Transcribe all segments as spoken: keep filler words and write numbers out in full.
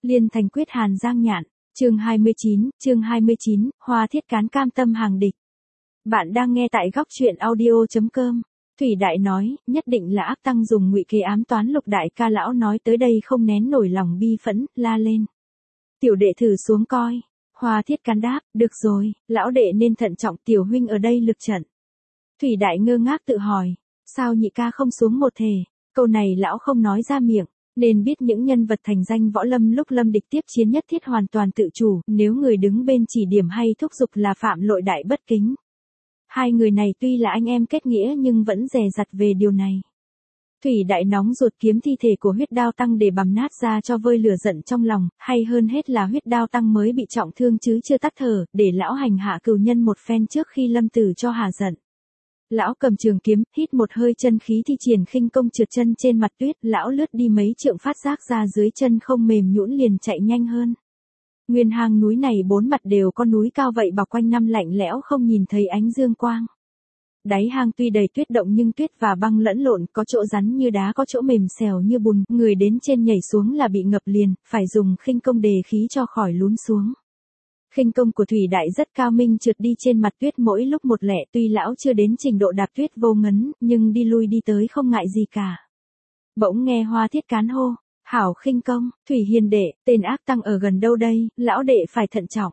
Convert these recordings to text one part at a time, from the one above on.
Liên thành quyết hàn giang nhạn. Chương hai mươi chín, chương hai mươi chín, Hoa Thiết Cán cam tâm hàng địch. Bạn đang nghe tại góc truyện audio chấm com. Thủy Đại nói, nhất định là ác tăng dùng ngụy kế ám toán Lục đại ca. Lão nói tới đây không nén nổi lòng bi phẫn, la lên. Tiểu đệ thử xuống coi. Hoa Thiết Cán đáp, được rồi, lão đệ nên thận trọng, tiểu huynh ở đây lực trận. Thủy Đại ngơ ngác tự hỏi, sao nhị ca không xuống một thể? Câu này lão không nói ra miệng. Nên biết những nhân vật thành danh võ lâm lúc lâm địch tiếp chiến nhất thiết hoàn toàn tự chủ, nếu người đứng bên chỉ điểm hay thúc giục là phạm lỗi đại bất kính. Hai người này tuy là anh em kết nghĩa nhưng vẫn dè dặt về điều này. Thủy Đại nóng ruột kiếm thi thể của Huyết Đao Tăng để bằm nát ra cho vơi lửa giận trong lòng, hay hơn hết là Huyết Đao Tăng mới bị trọng thương chứ chưa tắt thở, để lão hành hạ cừu nhân một phen trước khi lâm tử cho hà giận. Lão cầm trường kiếm, hít một hơi chân khí thi triển khinh công trượt chân trên mặt tuyết, lão lướt đi mấy trượng phát giác ra dưới chân không mềm nhũn liền chạy nhanh hơn. Nguyên hang núi này bốn mặt đều có núi cao vậy bao quanh năm lạnh lẽo không nhìn thấy ánh dương quang. Đáy hang tuy đầy tuyết động nhưng tuyết và băng lẫn lộn, có chỗ rắn như đá có chỗ mềm xèo như bùn, người đến trên nhảy xuống là bị ngập liền, phải dùng khinh công đề khí cho khỏi lún xuống. Khinh công của Thủy Đại rất cao minh, trượt đi trên mặt tuyết mỗi lúc một lẻ, tuy lão chưa đến trình độ đạp tuyết vô ngấn, nhưng đi lui đi tới không ngại gì cả. Bỗng nghe Hoa Thiết Cán hô, hảo khinh công, Thủy hiền đệ, tên ác tăng ở gần đâu đây, lão đệ phải thận trọng.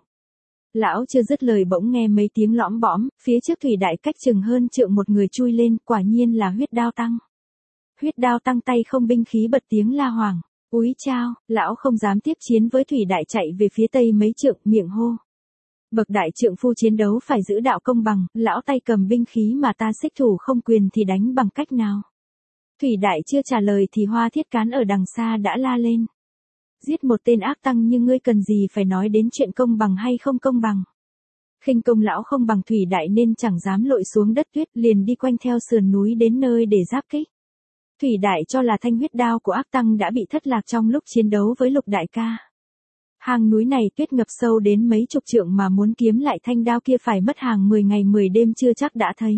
Lão chưa dứt lời bỗng nghe mấy tiếng lõm bõm, phía trước Thủy Đại cách chừng hơn trượng một người chui lên, quả nhiên là Huyết Đao Tăng. Huyết Đao Tăng tay không binh khí bật tiếng la hoàng. Úi chao, lão không dám tiếp chiến với Thủy Đại, chạy về phía tây mấy trượng, miệng hô. Bậc đại trượng phu chiến đấu phải giữ đạo công bằng, lão tay cầm binh khí mà ta xích thủ không quyền thì đánh bằng cách nào? Thủy Đại chưa trả lời thì Hoa Thiết Cán ở đằng xa đã la lên. Giết một tên ác tăng như ngươi cần gì phải nói đến chuyện công bằng hay không công bằng? Khinh công lão không bằng Thủy Đại nên chẳng dám lội xuống đất tuyết, liền đi quanh theo sườn núi đến nơi để giáp kích. Thủy Đại cho là thanh huyết đao của ác tăng đã bị thất lạc trong lúc chiến đấu với Lục đại ca. Hang núi này tuyết ngập sâu đến mấy chục trượng mà muốn kiếm lại thanh đao kia phải mất hàng mười ngày mười đêm chưa chắc đã thấy.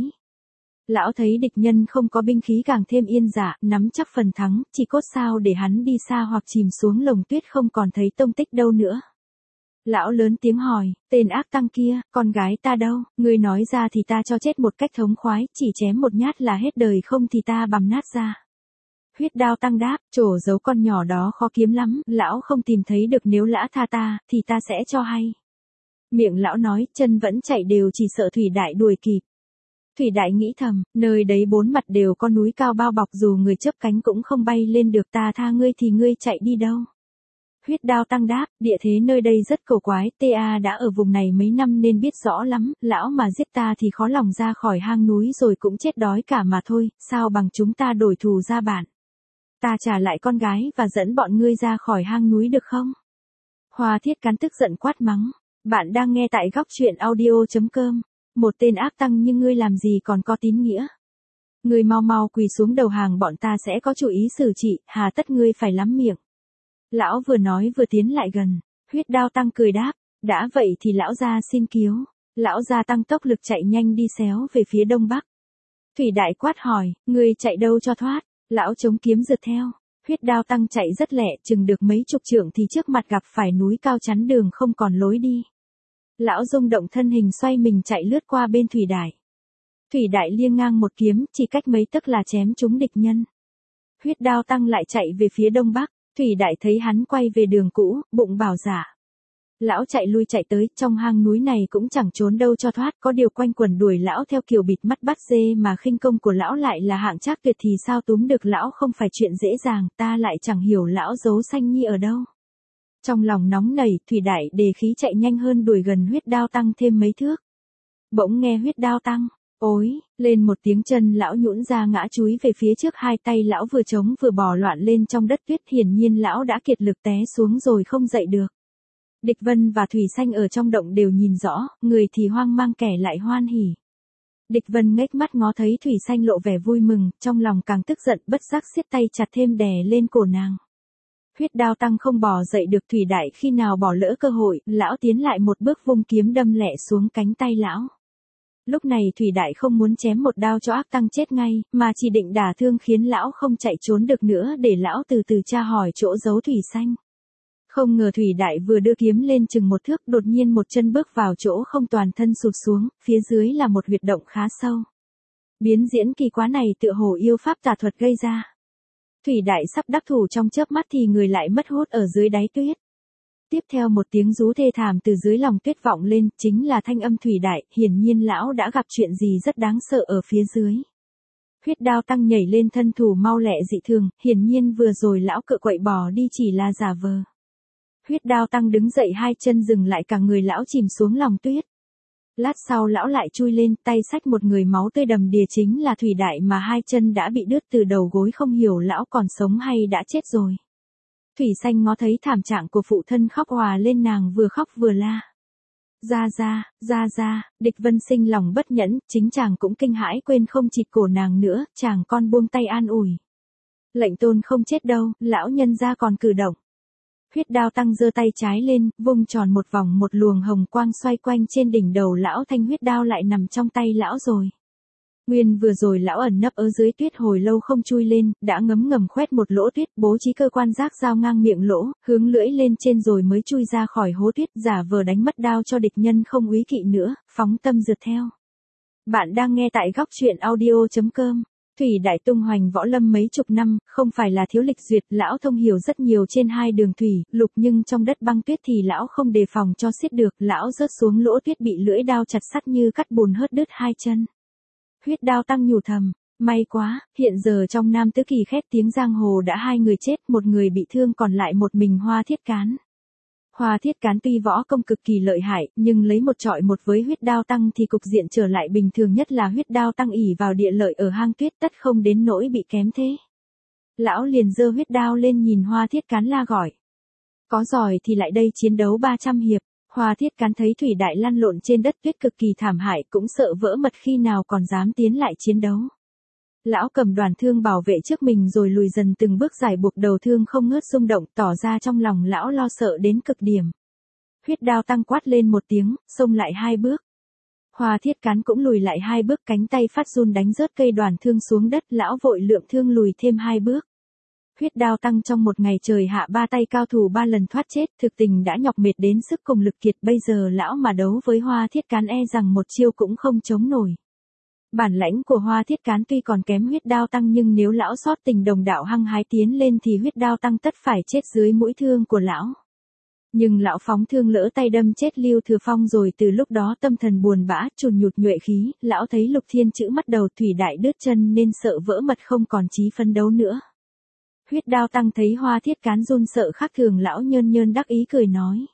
Lão thấy địch nhân không có binh khí càng thêm yên dạ, nắm chắc phần thắng, chỉ cốt sao để hắn đi xa hoặc chìm xuống lồng tuyết không còn thấy tông tích đâu nữa. Lão lớn tiếng hỏi, tên ác tăng kia, con gái ta đâu, ngươi nói ra thì ta cho chết một cách thống khoái, chỉ chém một nhát là hết đời, không thì ta bằm nát ra. Huyết Đao Tăng đáp, trổ giấu con nhỏ đó khó kiếm lắm, lão không tìm thấy được, nếu lã tha ta, thì ta sẽ cho hay. Miệng lão nói, chân vẫn chạy đều, chỉ sợ Thủy Đại đuổi kịp. Thủy Đại nghĩ thầm, nơi đấy bốn mặt đều có núi cao bao bọc, dù người chớp cánh cũng không bay lên được, ta tha ngươi thì ngươi chạy đi đâu? Huyết Đao Tăng đáp, địa thế nơi đây rất cổ quái, ta đã ở vùng này mấy năm nên biết rõ lắm, lão mà giết ta thì khó lòng ra khỏi hang núi rồi cũng chết đói cả mà thôi, sao bằng chúng ta đổi thù ra bản. Ta trả lại con gái và dẫn bọn ngươi ra khỏi hang núi được không? Hoa Thiết Cán tức giận quát mắng. Bạn đang nghe tại góc truyện audio chấm com. Một tên ác tăng như ngươi làm gì còn có tín nghĩa? Ngươi mau mau quỳ xuống đầu hàng, bọn ta sẽ có chủ ý xử trị, hà tất ngươi phải lắm miệng. Lão vừa nói vừa tiến lại gần. Huyết Đao Tăng cười đáp. Đã vậy thì lão gia xin cứu. Lão gia tăng tốc lực chạy nhanh đi xéo về phía đông bắc. Thủy Đại quát hỏi, ngươi chạy đâu cho thoát? Lão chống kiếm rượt theo. Huyết Đao Tăng chạy rất lẹ, chừng được mấy chục trượng thì trước mặt gặp phải núi cao chắn đường không còn lối đi. Lão rung động thân hình xoay mình chạy lướt qua bên Thủy Đại. Thủy Đại liêng ngang một kiếm, chỉ cách mấy tấc là chém trúng địch nhân. Huyết Đao Tăng lại chạy về phía đông bắc. Thủy Đại thấy hắn quay về đường cũ, bụng bảo dạ. Lão chạy lui chạy tới, trong hang núi này cũng chẳng trốn đâu cho thoát, có điều quanh quẩn đuổi lão theo kiểu bịt mắt bắt dê, mà khinh công của lão lại là hạng trác tuyệt thì sao túm được lão không phải chuyện dễ dàng, ta lại chẳng hiểu lão giấu Xanh Nhi ở đâu. Trong lòng nóng nảy, Thủy Đại đề khí chạy nhanh hơn, đuổi gần Huyết Đao Tăng thêm mấy thước. Bỗng nghe Huyết Đao Tăng, ối, lên một tiếng, chân lão nhũn ra ngã chúi về phía trước, hai tay lão vừa chống vừa bò loạn lên trong đất tuyết, hiển nhiên lão đã kiệt lực té xuống rồi không dậy được. Địch Vân và Thủy Xanh ở trong động đều nhìn rõ, người thì hoang mang kẻ lại hoan hỉ. Địch Vân ngếch mắt ngó thấy Thủy Xanh lộ vẻ vui mừng, trong lòng càng tức giận, bất giác siết tay chặt thêm đè lên cổ nàng. Huyết Đao Tăng không bò dậy được, Thủy Đại khi nào bỏ lỡ cơ hội, lão tiến lại một bước vung kiếm đâm lẹ xuống cánh tay lão. Lúc này Thủy Đại không muốn chém một đao cho ác tăng chết ngay, mà chỉ định đả thương khiến lão không chạy trốn được nữa để lão từ từ tra hỏi chỗ giấu Thủy Xanh. Không ngờ Thủy Đại vừa đưa kiếm lên chừng một thước, đột nhiên một chân bước vào chỗ không, toàn thân sụt xuống, phía dưới là một huyệt động khá sâu. Biến diễn kỳ quá này tựa hồ yêu pháp tà thuật gây ra. Thủy Đại sắp đắc thủ trong chớp mắt thì người lại mất hút ở dưới đáy tuyết. Tiếp theo một tiếng rú thê thảm từ dưới lòng tuyết vọng lên, chính là thanh âm Thủy Đại, hiển nhiên lão đã gặp chuyện gì rất đáng sợ ở phía dưới. Huyết Đao Tăng nhảy lên thân thủ mau lẹ dị thường, hiển nhiên vừa rồi lão cựa quậy bỏ đi chỉ là giả vờ. Huyết Đao Tăng đứng dậy, hai chân dừng lại, cả người lão chìm xuống lòng tuyết. Lát sau lão lại chui lên, tay xách một người máu tươi đầm đìa, chính là Thủy Đại mà hai chân đã bị đứt từ đầu gối, không hiểu lão còn sống hay đã chết rồi. Thủy Xanh ngó thấy thảm trạng của phụ thân khóc hòa lên, nàng vừa khóc vừa la. Ra ra, ra ra, Địch Vân Sinh lòng bất nhẫn, chính chàng cũng kinh hãi quên không chịt cổ nàng nữa, chàng con buông tay an ủi. Lệnh tôn không chết đâu, lão nhân gia còn cử động. Huyết Đao Tăng giơ tay trái lên, vung tròn một vòng, một luồng hồng quang xoay quanh trên đỉnh đầu lão, thanh huyết đao lại nằm trong tay lão rồi. Nguyên vừa rồi lão ẩn nấp ở dưới tuyết hồi lâu không chui lên, đã ngấm ngầm khoét một lỗ tuyết, bố trí cơ quan giác dao ngang miệng lỗ, hướng lưỡi lên trên rồi mới chui ra khỏi hố tuyết, giả vờ đánh mất đao cho địch nhân không úy kỵ nữa, phóng tâm rượt theo. Bạn đang nghe tại góc truyện audio chấm com. Thủy Đại tung hoành võ lâm mấy chục năm, không phải là thiếu lịch duyệt, lão thông hiểu rất nhiều trên hai đường thủy, lục, nhưng trong đất băng tuyết thì lão không đề phòng cho xiết được, lão rớt xuống lỗ tuyết bị lưỡi đao chặt sắt như cắt bùn, hớt đứt hai chân. Huyết Đao Tăng nhủ thầm, may quá, hiện giờ trong Nam Tứ Kỳ khét tiếng giang hồ đã hai người chết, một người bị thương, còn lại một mình Hoa Thiết Cán. Hoa Thiết Cán tuy võ công cực kỳ lợi hại, nhưng lấy một trọi một với Huyết Đao Tăng thì cục diện trở lại bình thường, nhất là Huyết Đao Tăng ỷ vào địa lợi ở hang tuyết, tất không đến nỗi bị kém thế. Lão liền giơ huyết đao lên nhìn Hoa Thiết Cán la gọi. Có giỏi thì lại đây chiến đấu ba trăm hiệp. Hoa Thiết Cán thấy Thủy Đại lăn lộn trên đất tuyết cực kỳ thảm hại, cũng sợ vỡ mật, khi nào còn dám tiến lại chiến đấu. Lão cầm đoàn thương bảo vệ trước mình rồi lùi dần từng bước dài, buộc đầu thương không ngớt rung động, tỏ ra trong lòng lão lo sợ đến cực điểm. Huyết Đao Tăng quát lên một tiếng, xông lại hai bước. Hoa Thiết Cán cũng lùi lại hai bước, cánh tay phát run đánh rớt cây đoàn thương xuống đất, lão vội lượm thương lùi thêm hai bước. Huyết Đao Tăng trong một ngày trời hạ ba tay cao thủ ba lần thoát chết, thực tình đã nhọc mệt đến sức cùng lực kiệt, bây giờ lão mà đấu với Hoa Thiết Cán e rằng một chiêu cũng không chống nổi. Bản lãnh của Hoa Thiết Cán tuy còn kém Huyết Đao Tăng, nhưng nếu lão sót tình đồng đạo hăng hái tiến lên thì Huyết Đao Tăng tất phải chết dưới mũi thương của lão. Nhưng lão phóng thương lỡ tay đâm chết Lưu Thừa Phong rồi, từ lúc đó tâm thần buồn bã, chùn nhụt nhuệ khí, lão thấy Lục Thiên Chữ mắt đầu, Thủy Đại đứt chân nên sợ vỡ mật, không còn chí phấn đấu nữa. Huyết Đao Tăng thấy Hoa Thiết Cán run sợ khác thường, lão nhơn nhơn đắc ý cười nói.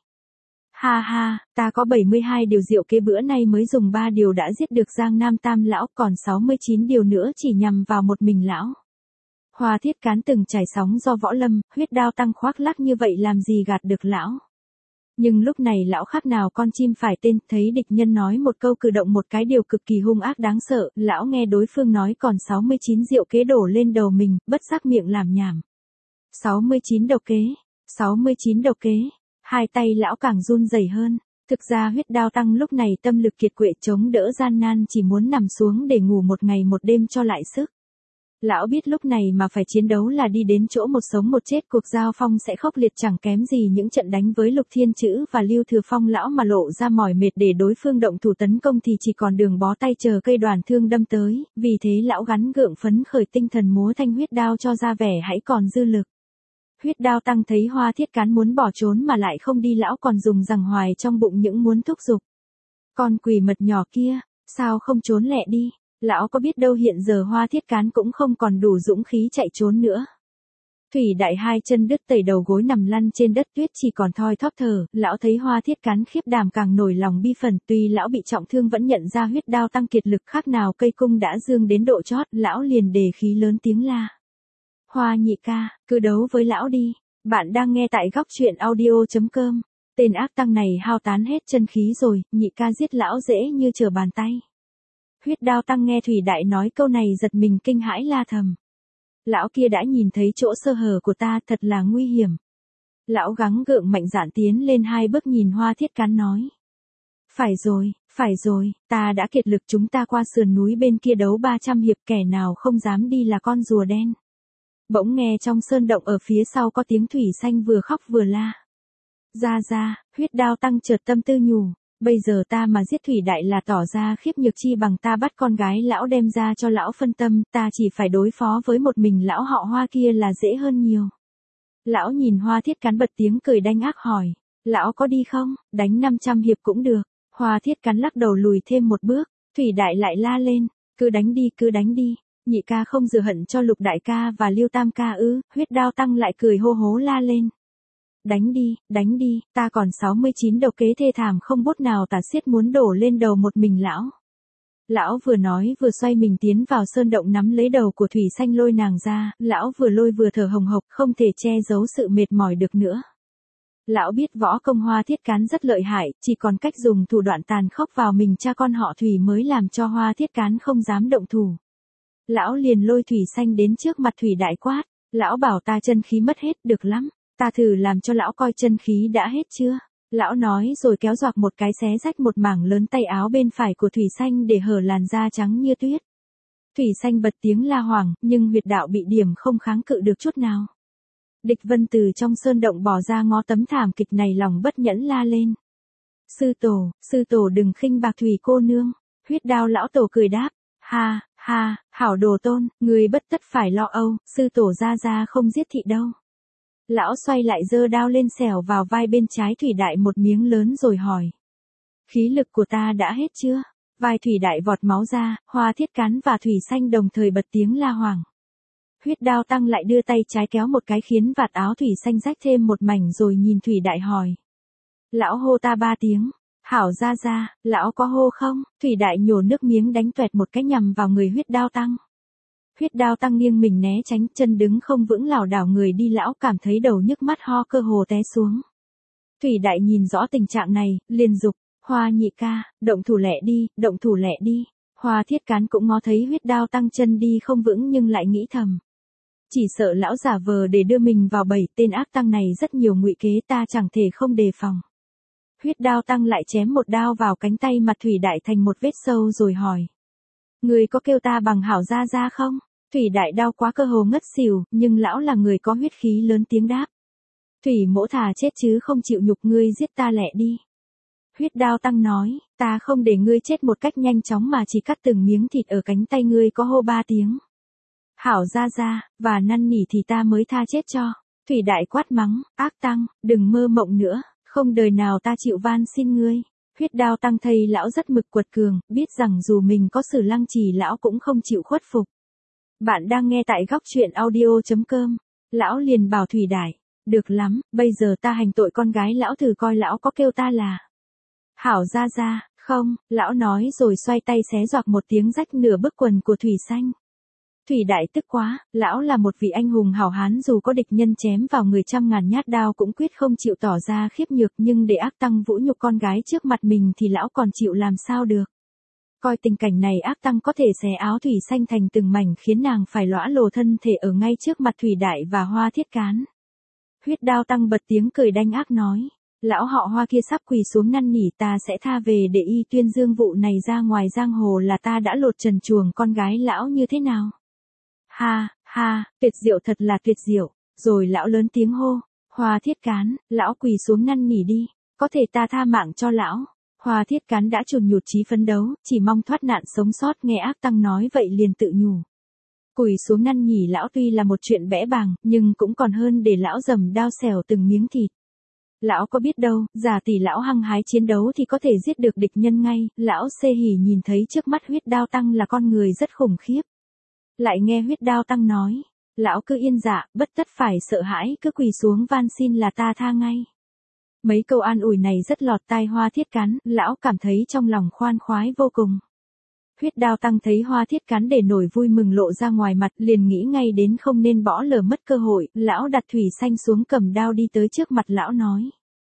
Ha ha, ta có bảy mươi hai điều diệu kế, bữa nay mới dùng ba điều đã giết được Giang Nam Tam lão, còn sáu mươi chín điều nữa chỉ nhằm vào một mình lão. Hoa Thiết Cán từng trải sóng do võ lâm, Huyết Đao Tăng khoác lác như vậy làm gì gạt được lão. Nhưng lúc này lão khác nào con chim phải tên, thấy địch nhân nói một câu cử động một cái điều cực kỳ hung ác đáng sợ, lão nghe đối phương nói còn sáu mươi chín diệu kế đổ lên đầu mình, bất giác miệng làm nhảm. sáu mươi chín độc kế, sáu mươi chín độc kế, hai tay lão càng run rẩy hơn. Thực ra Huyết Đao Tăng lúc này tâm lực kiệt quệ, chống đỡ gian nan, chỉ muốn nằm xuống để ngủ một ngày một đêm cho lại sức. Lão biết lúc này mà phải chiến đấu là đi đến chỗ một sống một chết, cuộc giao phong sẽ khốc liệt chẳng kém gì những trận đánh với Lục Thiên Chữ và Lưu Thừa Phong. Lão mà lộ ra mỏi mệt để đối phương động thủ tấn công thì chỉ còn đường bó tay chờ cây đoàn thương đâm tới, vì thế lão gắn gượng phấn khởi tinh thần múa thanh huyết đao cho ra vẻ hãy còn dư lực. Huyết Đao Tăng thấy Hoa Thiết Cán muốn bỏ trốn mà lại không đi, lão còn dùng rằng hoài trong bụng những muốn thúc giục. Con quỷ mật nhỏ kia, sao không trốn lẹ đi? Lão có biết đâu hiện giờ Hoa Thiết Cán cũng không còn đủ dũng khí chạy trốn nữa. Thủy Đại hai chân đứt, tẩy đầu gối nằm lăn trên đất tuyết chỉ còn thoi thóp thở, lão thấy Hoa Thiết Cán khiếp đảm càng nổi lòng bi phần, tuy lão bị trọng thương vẫn nhận ra Huyết Đao Tăng kiệt lực khác nào cây cung đã dương đến độ chót, lão liền đề khí lớn tiếng la. Hoa nhị ca, cứ đấu với lão đi. Bạn đang nghe tại góc truyện audio chấm com. Tên ác tăng này hao tán hết chân khí rồi, nhị ca giết lão dễ như trở bàn tay. Huyết Đao Tăng nghe Thủy Đại nói câu này giật mình kinh hãi la thầm. Lão kia đã nhìn thấy chỗ sơ hở của ta, thật là nguy hiểm. Lão gắng gượng mạnh dạn tiến lên hai bước nhìn Hoa Thiết Cán nói. Phải rồi, phải rồi, ta đã kiệt lực, chúng ta qua sườn núi bên kia đấu ba trăm hiệp, kẻ nào không dám đi là con rùa đen. Bỗng nghe trong sơn động ở phía sau có tiếng Thủy Xanh vừa khóc vừa la. Ra ra, huyết đao tăng chợt tâm tư nhủ. Bây giờ ta mà giết Thủy Đại là tỏ ra khiếp nhược, chi bằng ta bắt con gái lão đem ra cho lão phân tâm, ta chỉ phải đối phó với một mình lão họ Hoa kia là dễ hơn nhiều. Lão nhìn Hoa Thiết Cán bật tiếng cười đanh ác hỏi, lão có đi không, đánh năm trăm hiệp cũng được. Hoa Thiết Cán lắc đầu lùi thêm một bước, Thủy Đại lại la lên, cứ đánh đi cứ đánh đi, nhị ca không rửa hận cho Lục đại ca và Lưu tam ca ư? Huyết đao tăng lại cười hô hố la lên. Đánh đi, đánh đi, ta còn sáu mươi chín độc kế thê thảm không bút nào tả xiết muốn đổ lên đầu một mình lão. Lão vừa nói vừa xoay mình tiến vào sơn động nắm lấy đầu của Thủy Xanh lôi nàng ra, lão vừa lôi vừa thở hồng hộc không thể che giấu sự mệt mỏi được nữa. Lão biết võ công Hoa Thiết Cán rất lợi hại, chỉ còn cách dùng thủ đoạn tàn khốc vào mình cha con họ Thủy mới làm cho Hoa Thiết Cán không dám động thủ. Lão liền lôi Thủy Xanh đến trước mặt Thủy Đại quát, lão bảo ta chân khí mất hết, được lắm, ta thử làm cho lão coi chân khí đã hết chưa. Lão nói rồi kéo giọt một cái xé rách một mảng lớn tay áo bên phải của Thủy Xanh để hở làn da trắng như tuyết. Thủy Xanh bật tiếng la hoảng, nhưng huyệt đạo bị điểm không kháng cự được chút nào. Địch Vân từ trong sơn động bỏ ra ngó tấm thảm kịch này lòng bất nhẫn la lên. Sư tổ, sư tổ đừng khinh bạc Thủy cô nương. Huyết đao lão tổ cười đáp, ha, ha, hảo đồ tôn, người bất tất phải lo âu, sư tổ ra ra không giết thị đâu. Lão xoay lại giơ đao lên xẻo vào vai bên trái Thủy Đại một miếng lớn rồi hỏi. Khí lực của ta đã hết chưa? Vai Thủy Đại vọt máu ra, Hoa Thiết Cán và Thủy Xanh đồng thời bật tiếng la hoảng. Huyết đao tăng lại đưa tay trái kéo một cái khiến vạt áo Thủy Xanh rách thêm một mảnh rồi nhìn Thủy Đại hỏi. Lão hô ta ba tiếng. Hảo ra ra, lão có hô không? Thủy Đại nhổ nước miếng đánh toẹt một cái nhằm vào người huyết đao tăng. Huyết đao tăng nghiêng mình né tránh, chân đứng không vững lảo đảo người đi, lão cảm thấy đầu nhức mắt ho cơ hồ té xuống. Thủy Đại nhìn rõ tình trạng này, liền dục, Hoa nhị ca, động thủ lẹ đi, động thủ lẹ đi. Hoa Thiết Cán cũng ngó thấy huyết đao tăng chân đi không vững nhưng lại nghĩ thầm. Chỉ sợ lão giả vờ để đưa mình vào bẫy, tên ác tăng này rất nhiều ngụy kế, ta chẳng thể không đề phòng. Huyết đao tăng lại chém một đao vào cánh tay mặt Thủy Đại thành một vết sâu rồi hỏi. Người có kêu ta bằng hảo ra ra không? Thủy Đại đau quá cơ hồ ngất xỉu, nhưng lão là người có huyết khí lớn tiếng đáp. Thủy mỗ thà chết chứ không chịu nhục, ngươi giết ta lẹ đi. Huyết đao tăng nói, ta không để ngươi chết một cách nhanh chóng mà chỉ cắt từng miếng thịt ở cánh tay ngươi có hô ba tiếng. Hảo ra ra, và năn nỉ thì ta mới tha chết cho. Thủy Đại quát mắng, ác tăng, đừng mơ mộng nữa, không đời nào ta chịu van xin ngươi. Huyết đao tăng thầy lão rất mực quật cường, biết rằng dù mình có Sử Lăng Trì lão cũng không chịu khuất phục. Bạn đang nghe tại góc truyện audio chấm com. Lão liền bảo Thủy Đại, được lắm, bây giờ ta hành tội con gái lão, thử coi lão có kêu ta là hảo ra ra, không, lão nói rồi xoay tay xé giọt một tiếng rách nửa bức quần của Thủy Xanh. Thủy Đại tức quá, lão là một vị anh hùng hảo hán, dù có địch nhân chém vào người trăm ngàn nhát đao cũng quyết không chịu tỏ ra khiếp nhược, nhưng để ác tăng vũ nhục con gái trước mặt mình thì lão còn chịu làm sao được. Coi tình cảnh này, ác tăng có thể xé áo Thủy Xanh thành từng mảnh khiến nàng phải lõa lồ thân thể ở ngay trước mặt Thủy Đại và Hoa Thiết Cán. Huyết đao tăng bật tiếng cười đanh ác nói, lão họ Hoa kia sắp quỳ xuống năn nỉ ta sẽ tha về để y tuyên dương vụ này ra ngoài giang hồ là ta đã lột trần chuồng con gái lão như thế nào. Ha, ha, tuyệt diệu, thật là tuyệt diệu. Rồi lão lớn tiếng hô, Hoa Thiết Cán, lão quỳ xuống năn nỉ đi, có thể ta tha mạng cho lão. Hoa Thiết Cán đã chùn nhụt chí phấn đấu, chỉ mong thoát nạn sống sót, nghe ác tăng nói vậy liền tự nhủ. Quỳ xuống năn nỉ lão tuy là một chuyện bẽ bàng, nhưng cũng còn hơn để lão dầm đao xẻo từng miếng thịt. Lão có biết đâu, giả tỷ lão hăng hái chiến đấu thì có thể giết được địch nhân ngay. Lão xê hỉ nhìn thấy trước mắt huyết đao tăng là con người rất khủng khiếp. Lại nghe huyết đao tăng nói, lão cứ yên dạ, bất tất phải sợ hãi, cứ quỳ xuống van xin là ta tha ngay. Mấy câu an ủi này rất lọt tai Hoa Thiết Cán, lão cảm thấy trong lòng khoan khoái vô cùng. Huyết đao tăng thấy Hoa Thiết Cán để nổi vui mừng lộ ra ngoài mặt, liền nghĩ ngay đến không nên bỏ lỡ mất cơ hội. Lão đặt Thủy Xanh xuống, cầm đao đi tới trước mặt lão nói.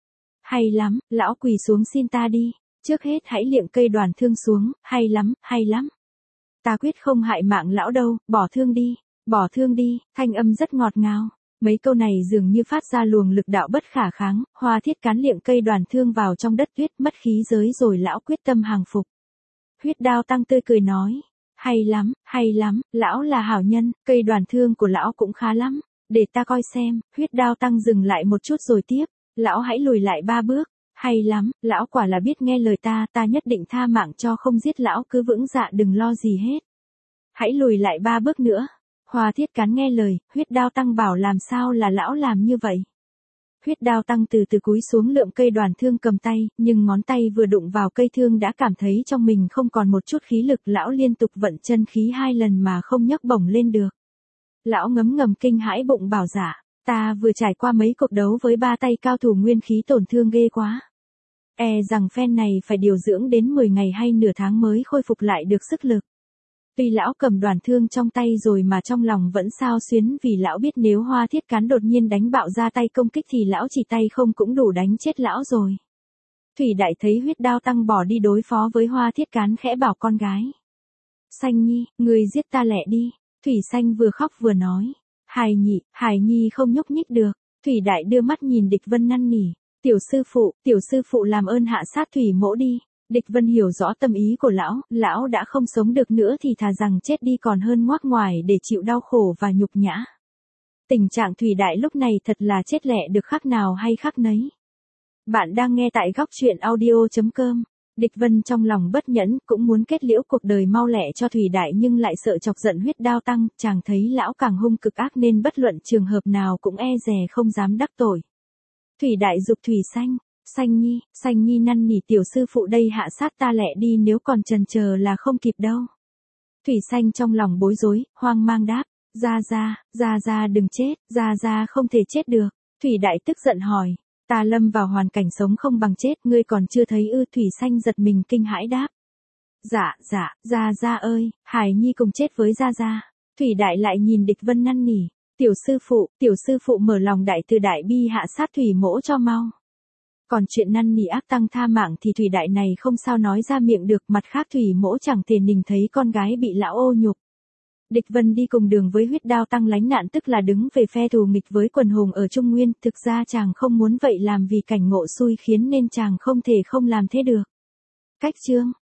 Hay lắm, lão quỳ xuống xin ta đi, trước hết hãy liệng cây đoàn thương xuống, hay lắm, hay lắm. Ta quyết không hại mạng lão đâu, bỏ thương đi, bỏ thương đi, thanh âm rất ngọt ngào. Mấy câu này dường như phát ra luồng lực đạo bất khả kháng. Hoa Thiết Cán liệng cây đoàn thương vào trong đất tuyết, mất khí giới rồi lão quyết tâm hàng phục. Huyết đao tăng tươi cười nói, hay lắm, hay lắm, lão là hảo nhân, cây đoàn thương của lão cũng khá lắm, để ta coi xem. Huyết đao tăng dừng lại một chút rồi tiếp, Lão hãy lùi lại ba bước. Hay lắm, lão quả là biết nghe lời ta, ta nhất định tha mạng cho không giết lão, cứ vững dạ đừng lo gì hết. Hãy lùi lại ba bước nữa. Hoa Thiết Cán nghe lời, Huyết Đao Tăng bảo làm sao là lão làm như vậy. Huyết Đao Tăng từ từ cúi xuống lượm cây đoàn thương cầm tay, nhưng ngón tay vừa đụng vào cây thương đã cảm thấy trong mình không còn một chút khí lực, lão liên tục vận chân khí hai lần mà không nhấc bổng lên được. Lão ngấm ngầm kinh hãi bụng bảo dạ, ta vừa trải qua mấy cuộc đấu với ba tay cao thủ nguyên khí tổn thương ghê quá. E rằng phen này phải điều dưỡng đến mười ngày hay nửa tháng mới khôi phục lại được sức lực. Tuy lão cầm đoàn thương trong tay rồi mà trong lòng vẫn xao xuyến vì lão biết nếu Hoa Thiết Cán đột nhiên đánh bạo ra tay công kích thì lão chỉ tay không cũng đủ đánh chết lão rồi. Thủy Đại thấy Huyết Đao Tăng bỏ đi đối phó với Hoa Thiết Cán khẽ bảo con gái. Xanh Nhi, người giết ta lẹ đi. Thủy Xanh vừa khóc vừa nói. Hải Nhị, Hải Nhi không nhúc nhích được. Thủy Đại đưa mắt nhìn Địch Vân năn nỉ. Tiểu sư phụ, tiểu sư phụ làm ơn hạ sát Thủy Mỗ đi. Địch Vân hiểu rõ tâm ý của lão, lão đã không sống được nữa thì thà rằng chết đi còn hơn ngoác ngoài để chịu đau khổ và nhục nhã. Tình trạng Thủy Đại lúc này thật là chết lẹ được khác nào hay khác nấy. Bạn đang nghe tại góc truyện audio chấm com. Địch Vân trong lòng bất nhẫn, cũng muốn kết liễu cuộc đời mau lẹ cho Thủy Đại nhưng lại sợ chọc giận Huyết Đao Tăng, chàng thấy lão càng hung cực ác nên bất luận trường hợp nào cũng e dè không dám đắc tội. Thủy Đại giục Thủy Xanh. Xanh Nhi, Xanh Nhi năn nỉ tiểu sư phụ đây hạ sát ta lẹ đi nếu còn chần chờ là không kịp đâu. Thủy Xanh trong lòng bối rối, hoang mang đáp, Gia Gia, Gia Gia đừng chết, Gia Gia không thể chết được. Thủy Đại tức giận hỏi, ta lâm vào hoàn cảnh sống không bằng chết, ngươi còn chưa thấy ư? Thủy Xanh giật mình kinh hãi đáp. Dạ, dạ, Gia Gia ơi, Hải Nhi cùng chết với Gia Gia. Thủy Đại lại nhìn Địch Vân năn nỉ, tiểu sư phụ, tiểu sư phụ mở lòng đại từ đại bi hạ sát Thủy Mỗ cho mau. Còn chuyện năn nỉ ác tăng tha mạng thì Thủy Đại này không sao nói ra miệng được, mặt khác Thủy Mỗ chẳng thể nhìn thấy con gái bị lão ô nhục. Địch Vân đi cùng đường với Huyết Đao Tăng lánh nạn tức là đứng về phe thù nghịch với quần hùng ở Trung Nguyên, thực ra chàng không muốn vậy làm vì cảnh ngộ xui khiến nên chàng không thể không làm thế được. Cách chương